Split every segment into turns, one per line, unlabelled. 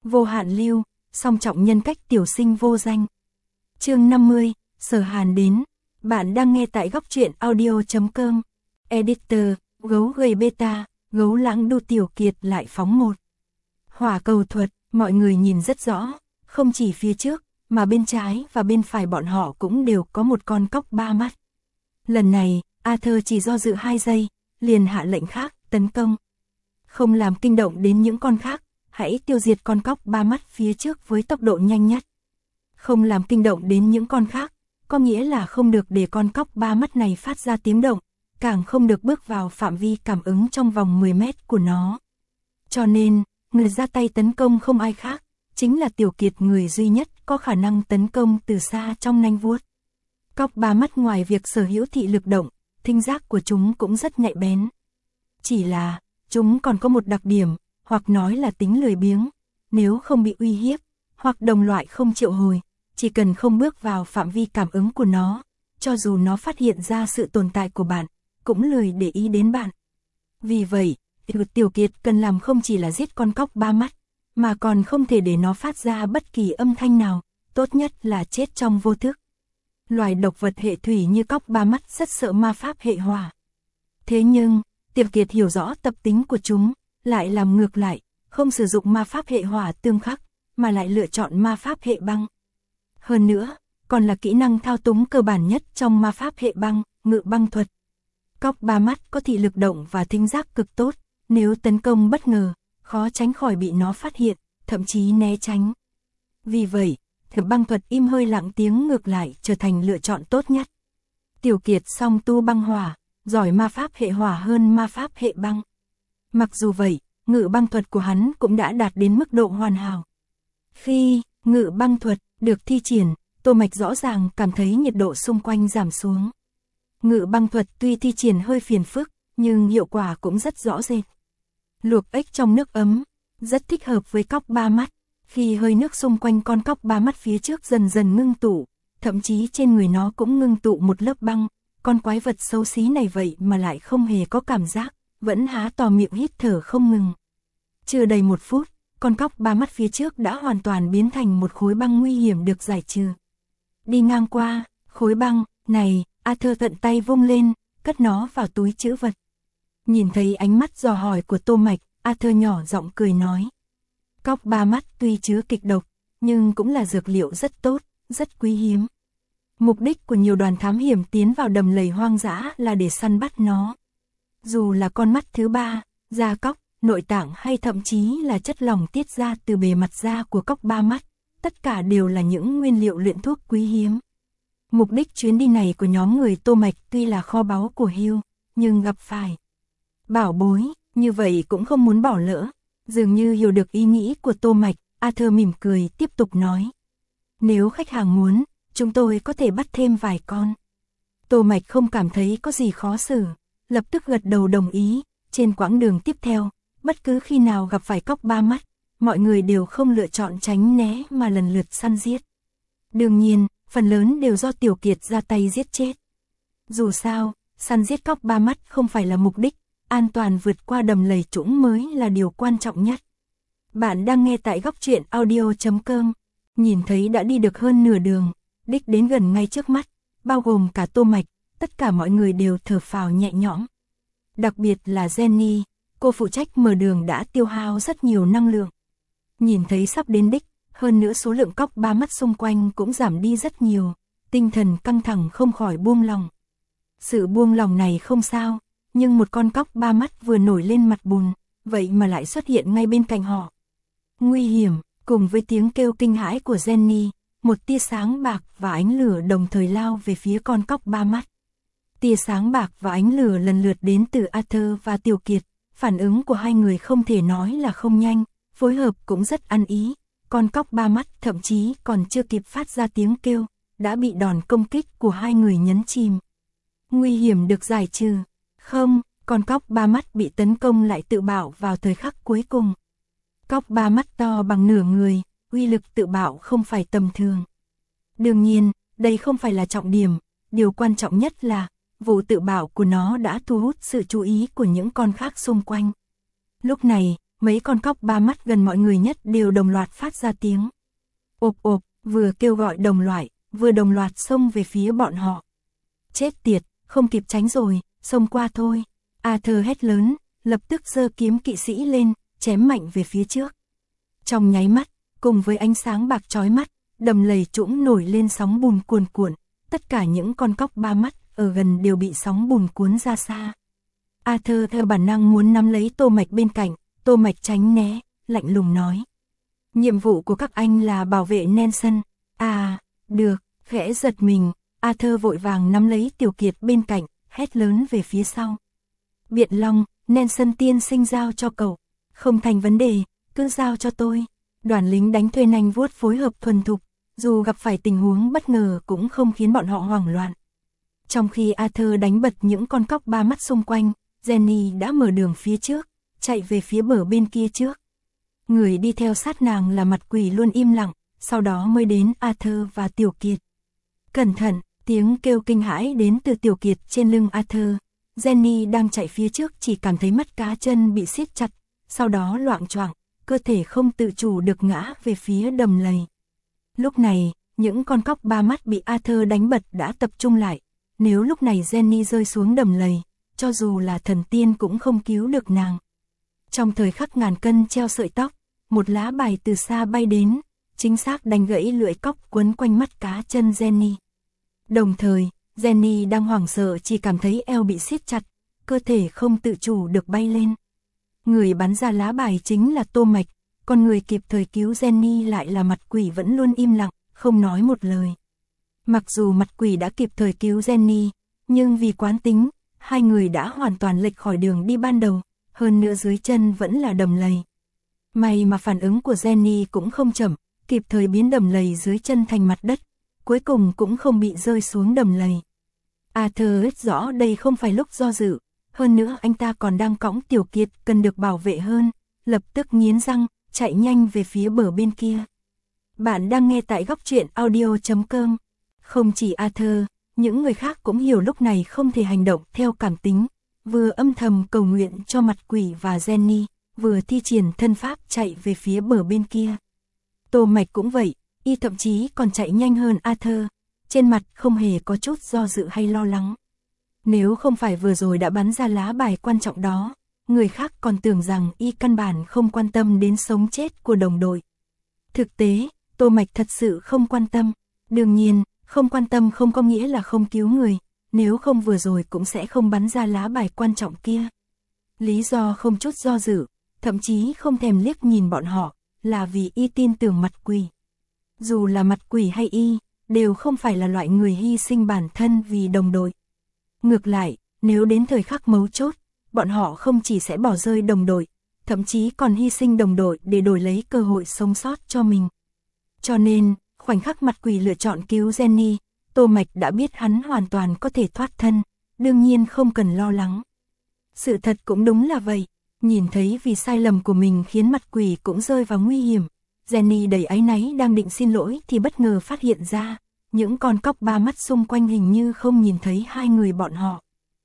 Vô hạn lưu, song trọng nhân cách tiểu sinh vô danh. Chương 50, Sở Hàn đến. Bạn đang nghe tại góc truyện audio.com. Editor, gấu gầy beta, gấu lãng đu tiểu kiệt lại phóng một. Hỏa cầu thuật, mọi người nhìn rất rõ, không chỉ phía trước, mà bên trái và bên phải bọn họ cũng đều có một con cóc ba mắt. Lần này, Arthur chỉ do dự 2 giây, liền hạ lệnh khác, tấn công. Không làm kinh động đến những con khác, hãy tiêu diệt con cóc ba mắt phía trước với tốc độ nhanh nhất. Không làm kinh động đến những con khác, có nghĩa là không được để con cóc ba mắt này phát ra tiếng động, càng không được bước vào phạm vi cảm ứng trong vòng 10 mét của nó. Cho nên, người ra tay tấn công không ai khác, chính là Tiểu Kiệt, người duy nhất có khả năng tấn công từ xa trong nanh vuốt. Cóc ba mắt ngoài việc sở hữu thị lực động, thính giác của chúng cũng rất nhạy bén. Chỉ là, chúng còn có một đặc điểm, hoặc nói là tính lười biếng, nếu không bị uy hiếp, hoặc đồng loại không triệu hồi, chỉ cần không bước vào phạm vi cảm ứng của nó, cho dù nó phát hiện ra sự tồn tại của bạn, cũng lười để ý đến bạn. Vì vậy, Tiểu Kiệt cần làm không chỉ là giết con cóc ba mắt, mà còn không thể để nó phát ra bất kỳ âm thanh nào, tốt nhất là chết trong vô thức. Loài độc vật hệ thủy như cóc ba mắt rất sợ ma pháp hệ hỏa. Thế nhưng, Tiểu Kiệt hiểu rõ tập tính của chúng, lại làm ngược lại, không sử dụng ma pháp hệ hỏa tương khắc, mà lại lựa chọn ma pháp hệ băng. Hơn nữa, còn là kỹ năng thao túng cơ bản nhất trong ma pháp hệ băng, ngự băng thuật. Cóc ba mắt có thị lực động và thính giác cực tốt, nếu tấn công bất ngờ, khó tránh khỏi bị nó phát hiện, thậm chí né tránh. Vì vậy, băng thuật im hơi lặng tiếng ngược lại trở thành lựa chọn tốt nhất. Tiểu Kiệt song tu băng hỏa, giỏi ma pháp hệ hỏa hơn ma pháp hệ băng. Mặc dù vậy, ngự băng thuật của hắn cũng đã đạt đến mức độ hoàn hảo. Khi ngự băng thuật được thi triển, Tô Mạch rõ ràng cảm thấy nhiệt độ xung quanh giảm xuống. Ngự băng thuật tuy thi triển hơi phiền phức, nhưng hiệu quả cũng rất rõ rệt. Luộc ếch trong nước ấm, rất thích hợp với cóc ba mắt. Khi hơi nước xung quanh con cóc ba mắt phía trước dần dần ngưng tụ, thậm chí trên người nó cũng ngưng tụ một lớp băng, con quái vật xấu xí này vậy mà lại không hề có cảm giác, vẫn há to miệng hít thở không ngừng. Chưa đầy 1 phút, con cóc ba mắt phía trước đã hoàn toàn biến thành một khối băng nguy hiểm được giải trừ. Đi ngang qua khối băng này, Arthur tận tay vung lên, cất nó vào túi trữ vật. Nhìn thấy ánh mắt dò hỏi của Tô Mạch, Arthur nhỏ giọng cười nói. Cóc ba mắt tuy chứa kịch độc, nhưng cũng là dược liệu rất tốt, rất quý hiếm. Mục đích của nhiều đoàn thám hiểm tiến vào đầm lầy hoang dã là để săn bắt nó. Dù là con mắt thứ 3, da cóc, nội tạng hay thậm chí là chất lỏng tiết ra từ bề mặt da của cóc ba mắt, tất cả đều là những nguyên liệu luyện thuốc quý hiếm. Mục đích chuyến đi này của nhóm người Tô Mạch tuy là kho báu của Hugh, nhưng gặp phải bảo bối, như vậy cũng không muốn bỏ lỡ. Dường như hiểu được ý nghĩ của Tô Mạch, Arthur mỉm cười tiếp tục nói. Nếu khách hàng muốn, chúng tôi có thể bắt thêm vài con. Tô Mạch không cảm thấy có gì khó xử, lập tức gật đầu đồng ý. Trên quãng đường tiếp theo, bất cứ khi nào gặp phải cóc ba mắt, mọi người đều không lựa chọn tránh né mà lần lượt săn giết. Đương nhiên, phần lớn đều do Tiểu Kiệt ra tay giết chết. Dù sao, săn giết cóc ba mắt không phải là mục đích, an toàn vượt qua đầm lầy trũng mới là điều quan trọng nhất. Bạn đang nghe tại góc truyện audio.com. Nhìn thấy đã đi được hơn nửa đường, đích đến gần ngay trước mắt, bao gồm cả Tô Mạch, tất cả mọi người đều thở phào nhẹ nhõm. Đặc biệt là Jenny, cô phụ trách mở đường đã tiêu hao rất nhiều năng lượng. Nhìn thấy sắp đến đích, hơn nữa số lượng cóc ba mắt xung quanh cũng giảm đi rất nhiều, tinh thần căng thẳng không khỏi buông lòng. Sự buông lòng này không sao, nhưng một con cóc ba mắt vừa nổi lên mặt bùn, vậy mà lại xuất hiện ngay bên cạnh họ. Nguy hiểm, cùng với tiếng kêu kinh hãi của Jenny, một tia sáng bạc và ánh lửa đồng thời lao về phía con cóc ba mắt. Tia sáng bạc và ánh lửa lần lượt đến từ Arthur và Tiểu Kiệt, phản ứng của hai người không thể nói là không nhanh, phối hợp cũng rất ăn ý. Con cóc ba mắt thậm chí còn chưa kịp phát ra tiếng kêu, đã bị đòn công kích của hai người nhấn chìm. Nguy hiểm được giải trừ. Không, con cóc ba mắt bị tấn công lại tự bạo vào thời khắc cuối cùng. Cóc ba mắt to bằng nửa người, uy lực tự bạo không phải tầm thường. Đương nhiên, đây không phải là trọng điểm, điều quan trọng nhất là vụ tự bạo của nó đã thu hút sự chú ý của những con khác xung quanh. Lúc này, mấy con cóc ba mắt gần mọi người nhất đều đồng loạt phát ra tiếng. Ộp ộp, vừa kêu gọi đồng loại, vừa đồng loạt xông về phía bọn họ. Chết tiệt, không kịp tránh rồi, xông qua thôi. Arthur hét lớn, lập tức giơ kiếm kỵ sĩ lên, chém mạnh về phía trước. Trong nháy mắt, cùng với ánh sáng bạc chói mắt, đầm lầy trũng nổi lên sóng bùn cuồn cuộn, tất cả những con cóc ba mắt ở gần đều bị sóng bùn cuốn ra xa. Arthur theo bản năng muốn nắm lấy Tô Mạch bên cạnh, Tô Mạch tránh né, lạnh lùng nói. Nhiệm vụ của các anh là bảo vệ Nelson. À, được, khẽ giật mình, Arthur vội vàng nắm lấy Tiểu Kiệt bên cạnh, hét lớn về phía sau. Biện Long, Nelson tiên sinh giao cho cậu. Không thành vấn đề, cứ giao cho tôi. Đoàn lính đánh thuê nanh vuốt phối hợp thuần thục, dù gặp phải tình huống bất ngờ cũng không khiến bọn họ hoảng loạn. Trong khi Arthur đánh bật những con cóc ba mắt xung quanh, Jenny đã mở đường phía trước, chạy về phía bờ bên kia trước. Người đi theo sát nàng là mặt quỷ luôn im lặng, sau đó mới đến Arthur và Tiểu Kiệt. Cẩn thận, tiếng kêu kinh hãi đến từ Tiểu Kiệt trên lưng Arthur. Jenny đang chạy phía trước chỉ cảm thấy mắt cá chân bị siết chặt, sau đó loạng choạng, cơ thể không tự chủ được ngã về phía đầm lầy. Lúc này, những con cóc ba mắt bị Arthur đánh bật đã tập trung lại. Nếu lúc này Jenny rơi xuống đầm lầy, cho dù là thần tiên cũng không cứu được nàng. Trong thời khắc ngàn cân treo sợi tóc, một lá bài từ xa bay đến, chính xác đánh gãy lưỡi cóc quấn quanh mắt cá chân Jenny. Đồng thời, Jenny đang hoảng sợ chỉ cảm thấy eo bị siết chặt, cơ thể không tự chủ được bay lên. Người bắn ra lá bài chính là Tô Mạch, còn người kịp thời cứu Jenny lại là mặt quỷ vẫn luôn im lặng, không nói một lời. Mặc dù mặt quỷ đã kịp thời cứu Jenny, nhưng vì quán tính, hai người đã hoàn toàn lệch khỏi đường đi ban đầu, hơn nữa dưới chân vẫn là đầm lầy. May mà phản ứng của Jenny cũng không chậm, kịp thời biến đầm lầy dưới chân thành mặt đất, cuối cùng cũng không bị rơi xuống đầm lầy. Arthur biết rõ đây không phải lúc do dự, hơn nữa anh ta còn đang cõng Tiểu Kiệt cần được bảo vệ hơn, lập tức nghiến răng, chạy nhanh về phía bờ bên kia. Bạn đang nghe tại góc truyện audio.com. Không chỉ Arthur, những người khác cũng hiểu lúc này không thể hành động theo cảm tính, vừa âm thầm cầu nguyện cho mặt quỷ và Jenny, vừa thi triển thân pháp chạy về phía bờ bên kia. Tô Mạch cũng vậy, y thậm chí còn chạy nhanh hơn Arthur, trên mặt không hề có chút do dự hay lo lắng. Nếu không phải vừa rồi đã bắn ra lá bài quan trọng đó, người khác còn tưởng rằng y căn bản không quan tâm đến sống chết của đồng đội. Thực tế, Tô Mạch thật sự không quan tâm. Đương nhiên, không quan tâm không có nghĩa là không cứu người, nếu không vừa rồi cũng sẽ không bắn ra lá bài quan trọng kia. Lý do không chút do dự, thậm chí không thèm liếc nhìn bọn họ, là vì y tin tưởng mặt quỷ. Dù là mặt quỷ hay y, đều không phải là loại người hy sinh bản thân vì đồng đội. Ngược lại, nếu đến thời khắc mấu chốt, bọn họ không chỉ sẽ bỏ rơi đồng đội, thậm chí còn hy sinh đồng đội để đổi lấy cơ hội sống sót cho mình. Cho nên, khoảnh khắc mặt quỷ lựa chọn cứu Jenny, Tô Mạch đã biết hắn hoàn toàn có thể thoát thân, đương nhiên không cần lo lắng. Sự thật cũng đúng là vậy, nhìn thấy vì sai lầm của mình khiến mặt quỷ cũng rơi vào nguy hiểm. Jenny đầy áy náy đang định xin lỗi thì bất ngờ phát hiện ra, những con cóc ba mắt xung quanh hình như không nhìn thấy hai người bọn họ.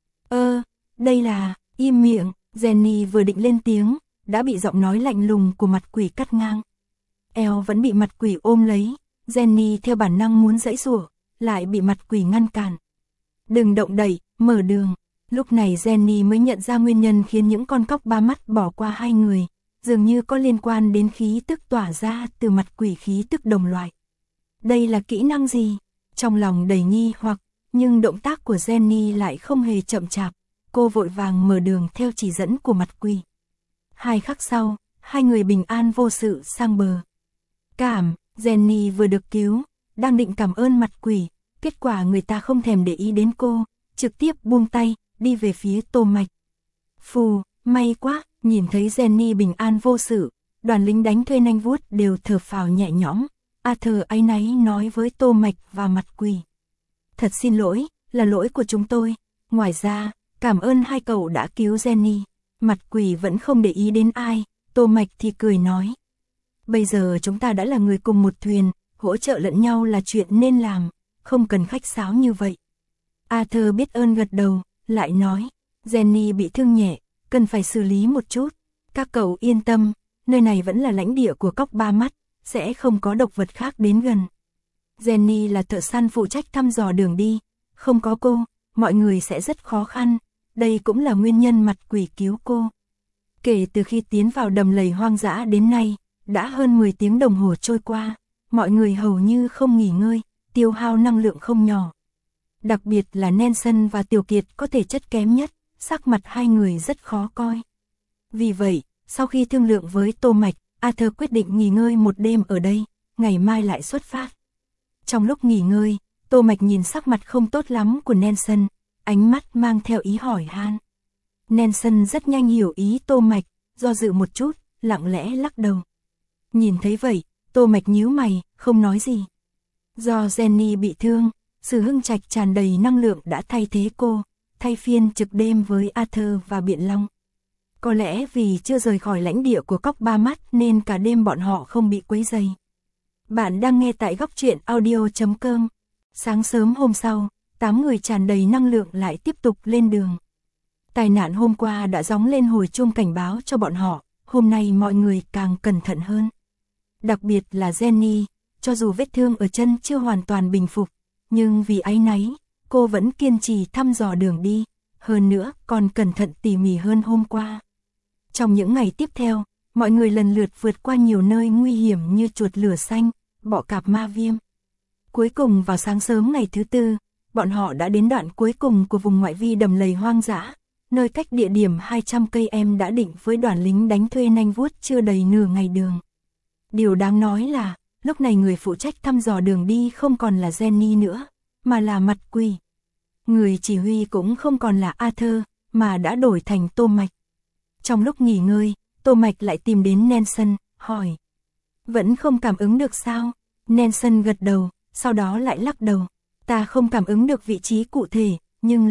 Đây là, im miệng, Jenny vừa định lên tiếng, đã bị giọng nói lạnh lùng của mặt quỷ cắt ngang. Eo vẫn bị mặt quỷ ôm lấy, Jenny theo bản năng muốn giãy giụa, lại bị mặt quỷ ngăn cản. Đừng động đậy, mở đường. Lúc này Jenny mới nhận ra nguyên nhân khiến những con cóc ba mắt bỏ qua hai người, dường như có liên quan đến khí tức tỏa ra từ mặt quỷ khí tức đồng loại. Đây là kỹ năng gì? Trong lòng đầy nghi hoặc, nhưng động tác của Jenny lại không hề chậm chạp, cô vội vàng mở đường theo chỉ dẫn của mặt quỷ. 2 khắc sau, hai người bình an vô sự sang bờ. Jenny vừa được cứu, đang định cảm ơn mặt quỷ, kết quả người ta không thèm để ý đến cô, trực tiếp buông tay, đi về phía Tô Mạch. Phù, may quá, nhìn thấy Jenny bình an vô sự, đoàn lính đánh thuê nanh vuốt đều thở phào nhẹ nhõm. Arthur áy náy nói với Tô Mạch và mặt quỷ. Thật xin lỗi, là lỗi của chúng tôi. Ngoài ra, cảm ơn hai cậu đã cứu Jenny. Mặt quỷ vẫn không để ý đến ai, Tô Mạch thì cười nói. Bây giờ chúng ta đã là người cùng một thuyền, hỗ trợ lẫn nhau là chuyện nên làm, không cần khách sáo như vậy. Arthur biết ơn gật đầu, lại nói, Jenny bị thương nhẹ, cần phải xử lý một chút. Các cậu yên tâm, nơi này vẫn là lãnh địa của cóc ba mắt, sẽ không có độc vật khác đến gần. Jenny là thợ săn phụ trách thăm dò đường đi, không có cô, mọi người sẽ rất khó khăn, đây cũng là nguyên nhân mặt quỷ cứu cô. Kể từ khi tiến vào đầm lầy hoang dã đến nay, đã hơn 10 tiếng đồng hồ trôi qua, mọi người hầu như không nghỉ ngơi, tiêu hao năng lượng không nhỏ. Đặc biệt là Nelson và Tiểu Kiệt có thể chất kém nhất, sắc mặt hai người rất khó coi. Vì vậy, sau khi thương lượng với Tô Mạch, Arthur quyết định nghỉ ngơi một đêm ở đây, ngày mai lại xuất phát. Trong lúc nghỉ ngơi, Tô Mạch nhìn sắc mặt không tốt lắm của Nelson, ánh mắt mang theo ý hỏi han. Nelson rất nhanh hiểu ý Tô Mạch, do dự một chút, lặng lẽ lắc đầu. Nhìn thấy vậy, Tô Mạch nhíu mày, không nói gì. Do Jenny bị thương, Sử Hưng Trạch tràn đầy năng lượng đã thay thế cô, thay phiên trực đêm với Arthur và Biện Long. Có lẽ vì chưa rời khỏi lãnh địa của cóc ba mắt nên cả đêm bọn họ không bị quấy rầy. Bạn đang nghe tại góc truyện audio.com. Sáng sớm hôm sau, 8 người tràn đầy năng lượng lại tiếp tục lên đường. Tai nạn hôm qua đã gióng lên hồi chuông cảnh báo cho bọn họ, hôm nay mọi người càng cẩn thận hơn. Đặc biệt là Jenny, cho dù vết thương ở chân chưa hoàn toàn bình phục, nhưng vì áy náy, cô vẫn kiên trì thăm dò đường đi, hơn nữa còn cẩn thận tỉ mỉ hơn hôm qua. Trong những ngày tiếp theo, mọi người lần lượt vượt qua nhiều nơi nguy hiểm như chuột lửa xanh, bọ cạp ma viêm. Cuối cùng vào sáng sớm ngày thứ tư, bọn họ đã đến đoạn cuối cùng của vùng ngoại vi đầm lầy hoang dã, nơi cách địa điểm 200 cây em đã định với đoàn lính đánh thuê nanh vuốt chưa đầy nửa ngày đường. Điều đáng nói là, lúc này người phụ trách thăm dò đường đi không còn là Jenny nữa, mà là mặt quỷ. Người chỉ huy cũng không còn là Arthur, mà đã đổi thành Tô Mạch. Trong lúc nghỉ ngơi, Tô Mạch lại tìm đến Nelson, hỏi. Vẫn không cảm ứng được sao? Nelson gật đầu, sau đó lại lắc đầu. Ta không cảm ứng được vị trí cụ thể, nhưng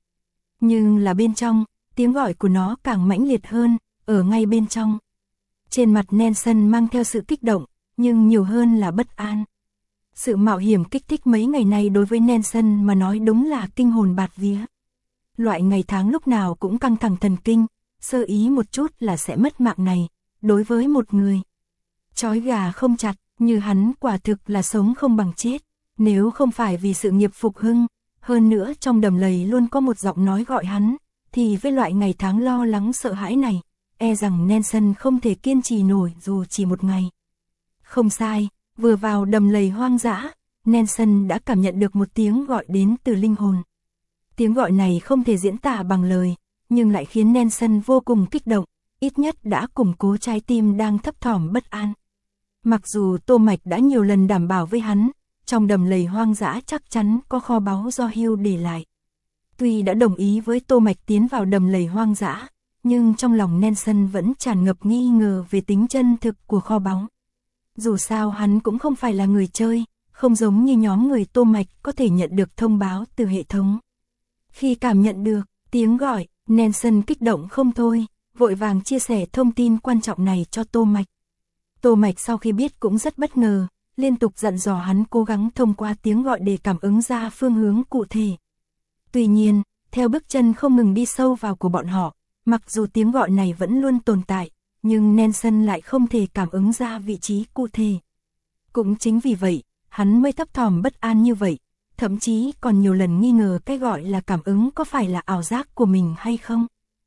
là bên trong, tiếng gọi của nó càng mãnh liệt hơn, ở ngay bên trong. Trên mặt Nelson mang theo sự kích động, nhưng nhiều hơn là bất an. Sự mạo hiểm kích thích mấy ngày này đối với Nelson mà nói đúng là kinh hồn bạt vía. Loại ngày tháng lúc nào cũng căng thẳng thần kinh, sơ ý một chút là sẽ mất mạng này, đối với một người trói gà không chặt, như hắn quả thực là sống không bằng chết. Nếu không phải vì sự nghiệp phục hưng, hơn nữa trong đầm lầy luôn có một giọng nói gọi hắn, thì với loại ngày tháng lo lắng sợ hãi này, e rằng Nelson không thể kiên trì nổi dù chỉ một ngày. Không sai, vừa vào đầm lầy hoang dã, Nelson đã cảm nhận được một tiếng gọi đến từ linh hồn. Tiếng gọi này không thể diễn tả bằng lời, nhưng lại khiến Nelson vô cùng kích động, ít nhất đã củng cố trái tim đang thấp thỏm bất an. Mặc dù Tô Mạch đã nhiều lần đảm bảo với hắn, trong đầm lầy hoang dã chắc chắn có kho báu do Hugh để lại. Tuy đã đồng ý với Tô Mạch tiến vào đầm lầy hoang dã, nhưng trong lòng Nelson vẫn tràn ngập nghi ngờ về tính chân thực của kho báu. Dù sao hắn cũng không phải là người chơi, không giống như nhóm người Tô Mạch có thể nhận được thông báo từ hệ thống. Khi cảm nhận được tiếng gọi, Nelson kích động không thôi, vội vàng chia sẻ thông tin quan trọng này cho Tô Mạch. Tô Mạch sau khi biết cũng rất bất ngờ, liên tục dặn dò hắn cố gắng thông qua tiếng gọi để cảm ứng ra phương hướng cụ thể. Tuy nhiên, theo bước chân không ngừng đi sâu vào của bọn họ, mặc dù tiếng gọi này vẫn luôn tồn tại, nhưng Nelson lại không thể cảm ứng ra vị trí cụ thể. Cũng chính vì vậy, hắn mới thấp thỏm bất an như vậy, thậm chí còn nhiều lần nghi ngờ cái gọi là cảm ứng có phải là ảo giác của mình hay không.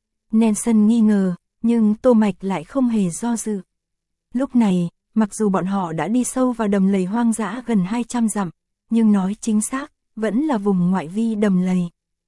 Nelson nghi ngờ, nhưng Tô Mạch lại không hề do dự. Lúc này, mặc dù bọn họ đã đi sâu vào đầm lầy hoang dã gần 200 dặm, nhưng nói chính xác, vẫn là vùng ngoại vi đầm lầy.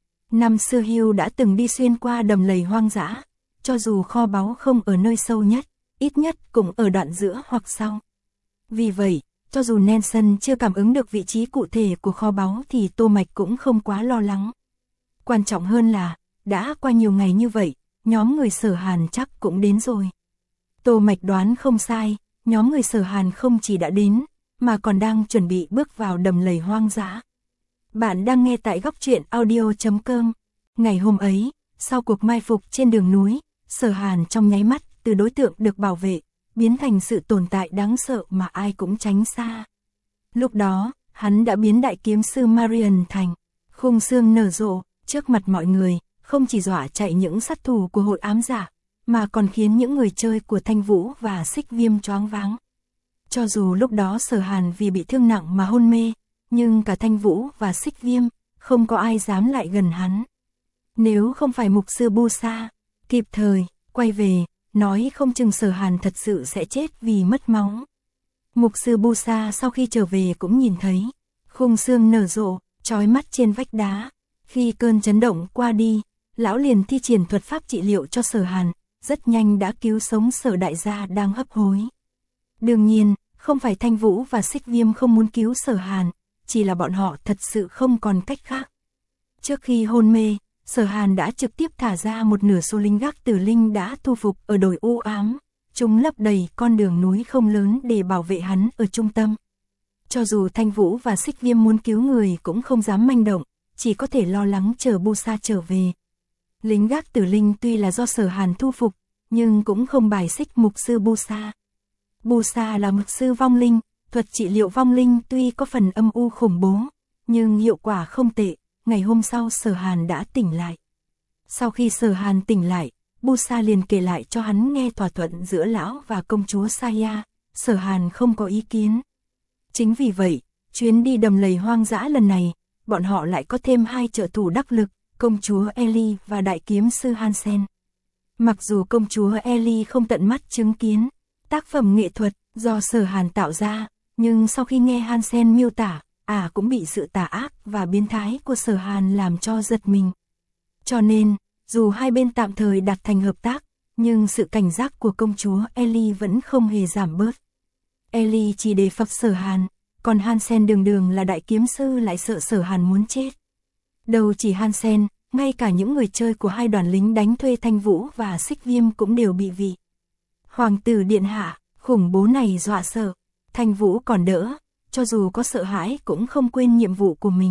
Năm xưa Hugh đã từng đi xuyên qua đầm lầy hoang dã, cho dù kho báu không ở nơi sâu nhất, ít nhất cũng ở đoạn giữa hoặc sau. Vì vậy, cho dù Nelson chưa cảm ứng được vị trí cụ thể của kho báu thì Tô Mạch cũng không quá lo lắng. Quan trọng hơn là, đã qua nhiều ngày như vậy, nhóm người Sở Hàn chắc cũng đến rồi. Tô Mạch đoán không sai, nhóm người Sở Hàn không chỉ đã đến, mà còn đang chuẩn bị bước vào đầm lầy hoang dã. Bạn đang nghe tại góc truyện audio.com. Ngày hôm ấy, sau cuộc mai phục trên đường núi, Sở Hàn trong nháy mắt từ đối tượng được bảo vệ, biến thành sự tồn tại đáng sợ mà ai cũng tránh xa. Lúc đó, hắn đã biến đại kiếm sư Marian thành khung xương nở rộ, trước mặt mọi người, không chỉ dọa chạy những sát thủ của hội ám giả, mà còn khiến những người chơi của Thanh Vũ và Xích Viêm choáng váng. Cho dù lúc đó Sở Hàn vì bị thương nặng mà hôn mê, nhưng cả Thanh Vũ và Xích Viêm, không có ai dám lại gần hắn. Nếu không phải mục sư Bu Sa kịp thời quay về, nói không chừng Sở Hàn thật sự sẽ chết vì mất máu. Mục sư Bu Sa sau khi trở về cũng nhìn thấy khung xương nở rộ, chói mắt trên vách đá. Khi cơn chấn động qua đi, lão liền thi triển thuật pháp trị liệu cho Sở Hàn, rất nhanh đã cứu sống Sở đại gia đang hấp hối. Đương nhiên, không phải Thanh Vũ và Xích Viêm không muốn cứu Sở Hàn, chỉ là bọn họ thật sự không còn cách khác. Trước khi hôn mê, Sở Hàn đã trực tiếp thả ra một nửa số lính gác tử linh đã thu phục ở đồi u ám. Chúng lấp đầy con đường núi không lớn để bảo vệ hắn ở trung tâm. Cho dù Thanh Vũ và Xích Viêm muốn cứu người cũng không dám manh động, chỉ có thể lo lắng chờ Bu Sa trở về. Lính gác tử linh tuy là do Sở Hàn thu phục, nhưng cũng không bài xích mục sư Bu Sa. Bu Sa là mục sư vong linh, thuật trị liệu vong linh tuy có phần âm u khủng bố, nhưng hiệu quả không tệ. Ngày hôm sau Sở Hàn đã tỉnh lại. Sau khi Sở Hàn tỉnh lại, Bu Sa liền kể lại cho hắn nghe thỏa thuận giữa lão và công chúa Saya. Sở Hàn không có ý kiến. Chính vì vậy, chuyến đi đầm lầy hoang dã lần này, bọn họ lại có thêm 2 trợ thủ đắc lực, công chúa Ellie và đại kiếm sư Hansen. Mặc dù công chúa Ellie không tận mắt chứng kiến tác phẩm nghệ thuật do Sở Hàn tạo ra, nhưng sau khi nghe Hansen miêu tả, cũng bị sự tà ác và biến thái của Sở Hàn làm cho giật mình. Cho nên, dù hai bên tạm thời đạt thành hợp tác, nhưng sự cảnh giác của công chúa Ellie vẫn không hề giảm bớt. Ellie chỉ đề phập Sở Hàn, còn Hansen đường đường là đại kiếm sư lại sợ Sở Hàn muốn chết. Đâu chỉ Hansen, ngay cả những người chơi của hai đoàn lính đánh thuê Thanh Vũ và Xích Viêm cũng đều bị vị hoàng tử điện hạ khủng bố này dọa sợ. Thanh Vũ còn đỡ, cho dù có sợ hãi cũng không quên nhiệm vụ của mình.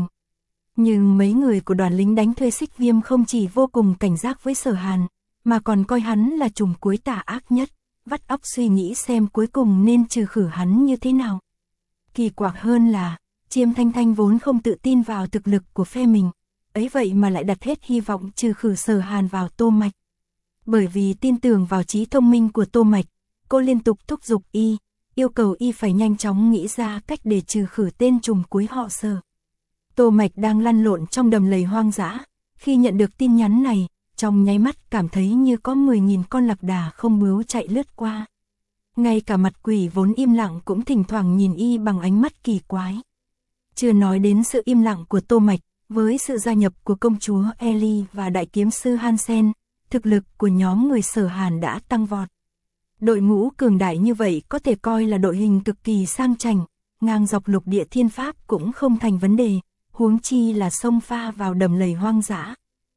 Nhưng mấy người của đoàn lính đánh thuê Xích Viêm không chỉ vô cùng cảnh giác với Sở Hàn, mà còn coi hắn là trùm cuối tà ác nhất, vắt óc suy nghĩ xem cuối cùng nên trừ khử hắn như thế nào. Kỳ quặc hơn là, Chiêm Thanh Thanh vốn không tự tin vào thực lực của phe mình, ấy vậy mà lại đặt hết hy vọng trừ khử Sở Hàn vào Tô Mạch. Bởi vì tin tưởng vào trí thông minh của Tô Mạch, cô liên tục thúc giục y, yêu cầu y phải nhanh chóng nghĩ ra cách để trừ khử tên trùm cuối họ Sở. Tô Mạch đang lăn lộn trong đầm lầy hoang dã, khi nhận được tin nhắn này, trong nháy mắt cảm thấy như có 10.000 con lạc đà không bướu chạy lướt qua. Ngay cả mặt quỷ vốn im lặng cũng thỉnh thoảng nhìn y bằng ánh mắt kỳ quái. Chưa nói đến sự im lặng của Tô Mạch, với sự gia nhập của công chúa Ellie và đại kiếm sư Hansen, thực lực của nhóm người Sở Hàn đã tăng vọt. Đội ngũ cường đại như vậy có thể coi là đội hình cực kỳ sang chảnh, ngang dọc lục địa thiên pháp cũng không thành vấn đề, huống chi là xông pha vào đầm lầy hoang dã.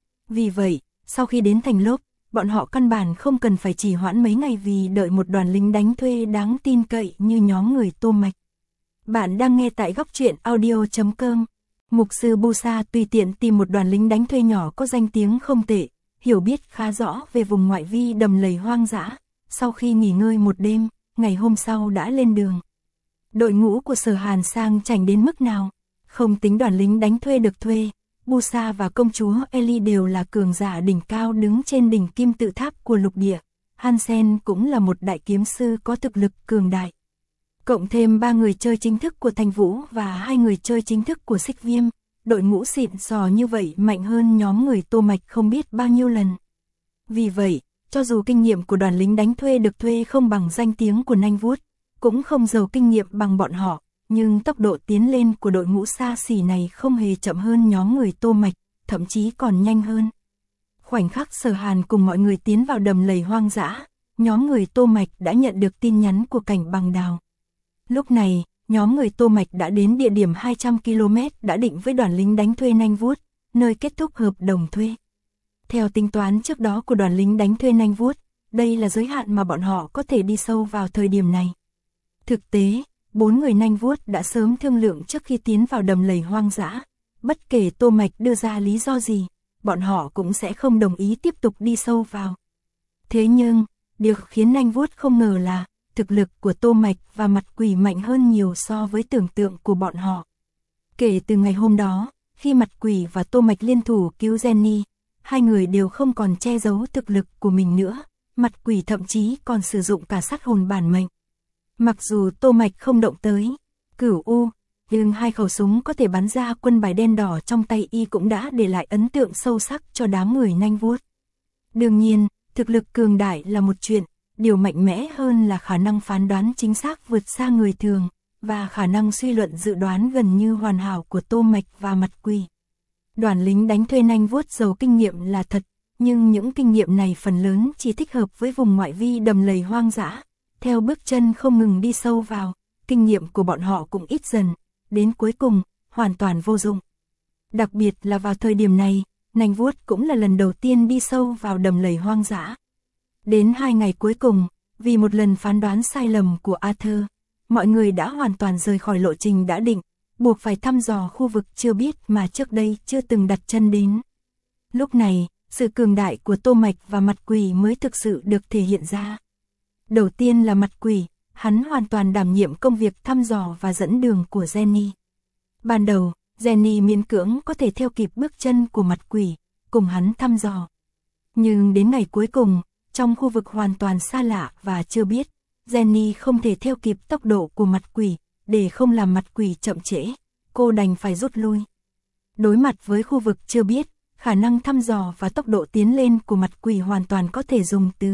Vì vậy, sau khi đến thành Lốp, bọn họ căn bản không cần phải trì hoãn mấy ngày vì đợi một đoàn lính đánh thuê đáng tin cậy như nhóm người Tô Mạch. Bạn đang nghe tại góc truyện audio.com. Mục sư Bu Sa tùy tiện tìm một đoàn lính đánh thuê nhỏ có danh tiếng không tệ, hiểu biết khá rõ về vùng ngoại vi đầm lầy hoang dã. Sau khi nghỉ ngơi một đêm, ngày hôm sau đã lên đường. Đội ngũ của Sở Hàn sang chảnh đến mức nào? Không tính đoàn lính đánh thuê được thuê, Bu Sa và công chúa Ellie đều là cường giả đỉnh cao đứng trên đỉnh kim tự tháp của lục địa. Hansen cũng là một đại kiếm sư có thực lực cường đại. Cộng thêm 3 người chơi chính thức của Thanh Vũ và 2 người chơi chính thức của Xích Viêm, đội ngũ xịn sò như vậy mạnh hơn nhóm người Tô Mạch không biết bao nhiêu lần. Vì vậy, cho dù kinh nghiệm của đoàn lính đánh thuê được thuê không bằng danh tiếng của Nanh Vuốt, cũng không giàu kinh nghiệm bằng bọn họ, nhưng tốc độ tiến lên của đội ngũ xa xỉ này không hề chậm hơn nhóm người Tô Mạch, thậm chí còn nhanh hơn. Khoảnh khắc Sở Hàn cùng mọi người tiến vào đầm lầy hoang dã, nhóm người Tô Mạch đã nhận được tin nhắn của Cảnh Bằng Đào. Lúc này, nhóm người Tô Mạch đã đến địa điểm 200 km đã định với đoàn lính đánh thuê Nanh Vuốt, nơi kết thúc hợp đồng thuê. Theo tính toán trước đó của đoàn lính đánh thuê Nanh Vuốt, đây là giới hạn mà bọn họ có thể đi sâu vào thời điểm này. Thực tế, 4 người Nanh Vuốt đã sớm thương lượng trước khi tiến vào đầm lầy hoang dã. Bất kể Tô Mạch đưa ra lý do gì, bọn họ cũng sẽ không đồng ý tiếp tục đi sâu vào. Thế nhưng, điều khiến Nanh Vuốt không ngờ là, thực lực của Tô Mạch và mặt quỷ mạnh hơn nhiều so với tưởng tượng của bọn họ. Kể từ ngày hôm đó, khi mặt quỷ và Tô Mạch liên thủ cứu Jenny, hai người đều không còn che giấu thực lực của mình nữa, mặt quỷ thậm chí còn sử dụng cả sát hồn bản mệnh. Mặc dù Tô Mạch không động tới Cửu U, nhưng hai khẩu súng có thể bắn ra quân bài đen đỏ trong tay y cũng đã để lại ấn tượng sâu sắc cho đám người nanh vuốt. Đương nhiên, thực lực cường đại là một chuyện, điều mạnh mẽ hơn là khả năng phán đoán chính xác vượt xa người thường, và khả năng suy luận dự đoán gần như hoàn hảo của Tô Mạch và mặt quỷ. Đoàn lính đánh thuê nanh vuốt giàu kinh nghiệm là thật, nhưng những kinh nghiệm này phần lớn chỉ thích hợp với vùng ngoại vi đầm lầy hoang dã. Theo bước chân không ngừng đi sâu vào, kinh nghiệm của bọn họ cũng ít dần, đến cuối cùng, hoàn toàn vô dụng. Đặc biệt là vào thời điểm này, nanh vuốt cũng là lần đầu tiên đi sâu vào đầm lầy hoang dã. Đến 2 ngày cuối cùng, vì một lần phán đoán sai lầm của Arthur, mọi người đã hoàn toàn rời khỏi lộ trình đã định, buộc phải thăm dò khu vực chưa biết mà trước đây chưa từng đặt chân đến. Lúc này, sự cường đại của Tô Mạch và mặt quỷ mới thực sự được thể hiện ra. Đầu tiên là mặt quỷ, hắn hoàn toàn đảm nhiệm công việc thăm dò và dẫn đường của Jenny. Ban đầu, Jenny miễn cưỡng có thể theo kịp bước chân của mặt quỷ, cùng hắn thăm dò. Nhưng đến ngày cuối cùng, trong khu vực hoàn toàn xa lạ và chưa biết, Jenny không thể theo kịp tốc độ của mặt quỷ, để không làm mặt quỷ chậm trễ, cô đành phải rút lui. Đối mặt với khu vực chưa biết, khả năng thăm dò và tốc độ tiến lên của mặt quỷ hoàn toàn có thể dùng từ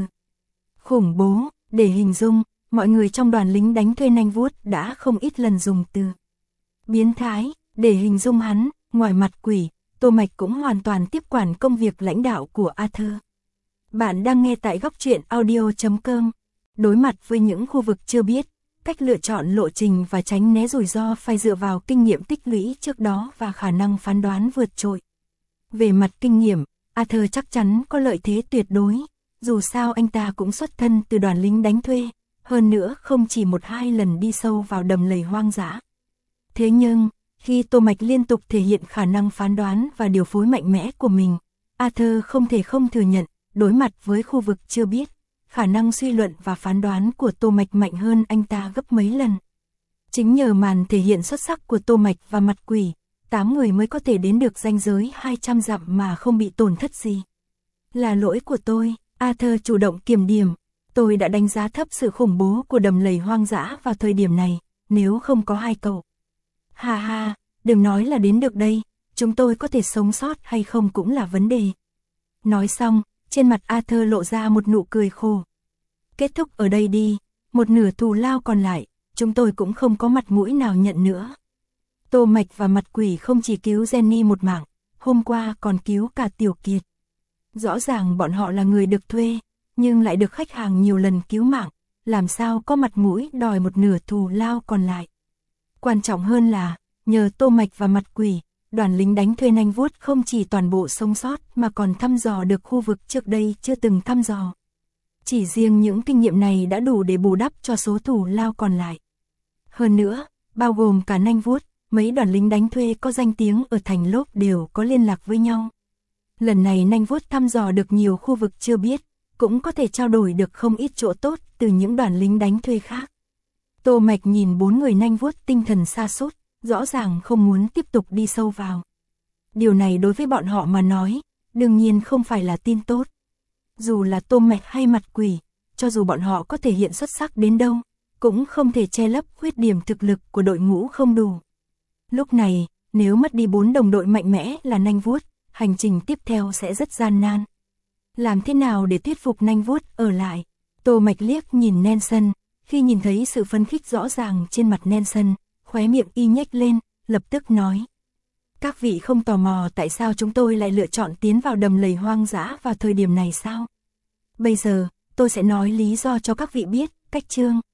khủng bố để hình dung. Mọi người trong đoàn lính đánh thuê nanh vuốt đã không ít lần dùng từ biến thái để hình dung hắn. Ngoài mặt quỷ, Tô Mạch cũng hoàn toàn tiếp quản công việc lãnh đạo của Arthur. Bạn đang nghe tại góc truyện audio.com. Đối mặt với những khu vực chưa biết, cách lựa chọn lộ trình và tránh né rủi ro phải dựa vào kinh nghiệm tích lũy trước đó và khả năng phán đoán vượt trội. Về mặt kinh nghiệm, Arthur chắc chắn có lợi thế tuyệt đối, dù sao anh ta cũng xuất thân từ đoàn lính đánh thuê, hơn nữa không chỉ 1-2 lần đi sâu vào đầm lầy hoang dã. Thế nhưng, khi Tô Mạch liên tục thể hiện khả năng phán đoán và điều phối mạnh mẽ của mình, Arthur không thể không thừa nhận, đối mặt với khu vực chưa biết, khả năng suy luận và phán đoán của Tô Mạch mạnh hơn anh ta gấp mấy lần. Chính nhờ màn thể hiện xuất sắc của Tô Mạch và mặt quỷ, 8 người mới có thể đến được ranh giới 200 dặm mà không bị tổn thất gì. Là lỗi của tôi, Arthur chủ động kiểm điểm. Tôi đã đánh giá thấp sự khủng bố của đầm lầy hoang dã vào thời điểm này, nếu không có hai cậu. Ha ha, đừng nói là đến được đây, chúng tôi có thể sống sót hay không cũng là vấn đề. Nói xong, trên mặt Arthur lộ ra một nụ cười khổ. Kết thúc ở đây đi, một nửa thù lao còn lại, chúng tôi cũng không có mặt mũi nào nhận nữa. Tô Mạch và mặt quỷ không chỉ cứu Jenny một mạng, hôm qua còn cứu cả Tiểu Kiệt. Rõ ràng bọn họ là người được thuê, nhưng lại được khách hàng nhiều lần cứu mạng, làm sao có mặt mũi đòi một nửa thù lao còn lại. Quan trọng hơn là, nhờ Tô Mạch và mặt quỷ, đoàn lính đánh thuê nanh vuốt không chỉ toàn bộ sống sót mà còn thăm dò được khu vực trước đây chưa từng thăm dò. Chỉ riêng những kinh nghiệm này đã đủ để bù đắp cho số thù lao còn lại. Hơn nữa, bao gồm cả nanh vuốt, mấy đoàn lính đánh thuê có danh tiếng ở thành Lốp đều có liên lạc với nhau. Lần này nanh vuốt thăm dò được nhiều khu vực chưa biết, cũng có thể trao đổi được không ít chỗ tốt từ những đoàn lính đánh thuê khác. Tô Mạch nhìn 4 người nanh vuốt tinh thần sa sút, rõ ràng không muốn tiếp tục đi sâu vào. Điều này đối với bọn họ mà nói, đương nhiên không phải là tin tốt. Dù là Tô Mạch hay mặt quỷ, cho dù bọn họ có thể hiện xuất sắc đến đâu, cũng không thể che lấp khuyết điểm thực lực của đội ngũ không đủ. Lúc này, nếu mất đi 4 đồng đội mạnh mẽ là nanh vuốt, hành trình tiếp theo sẽ rất gian nan. Làm thế nào để thuyết phục nanh vuốt ở lại? Tô Mạch liếc nhìn Nelson, khi nhìn thấy sự phấn khích rõ ràng trên mặt Nelson, khóe miệng y nhếch lên, lập tức nói. Các vị không tò mò tại sao chúng tôi lại lựa chọn tiến vào đầm lầy hoang dã vào thời điểm này sao? Bây giờ, tôi sẽ nói lý do cho các vị biết, cách chương.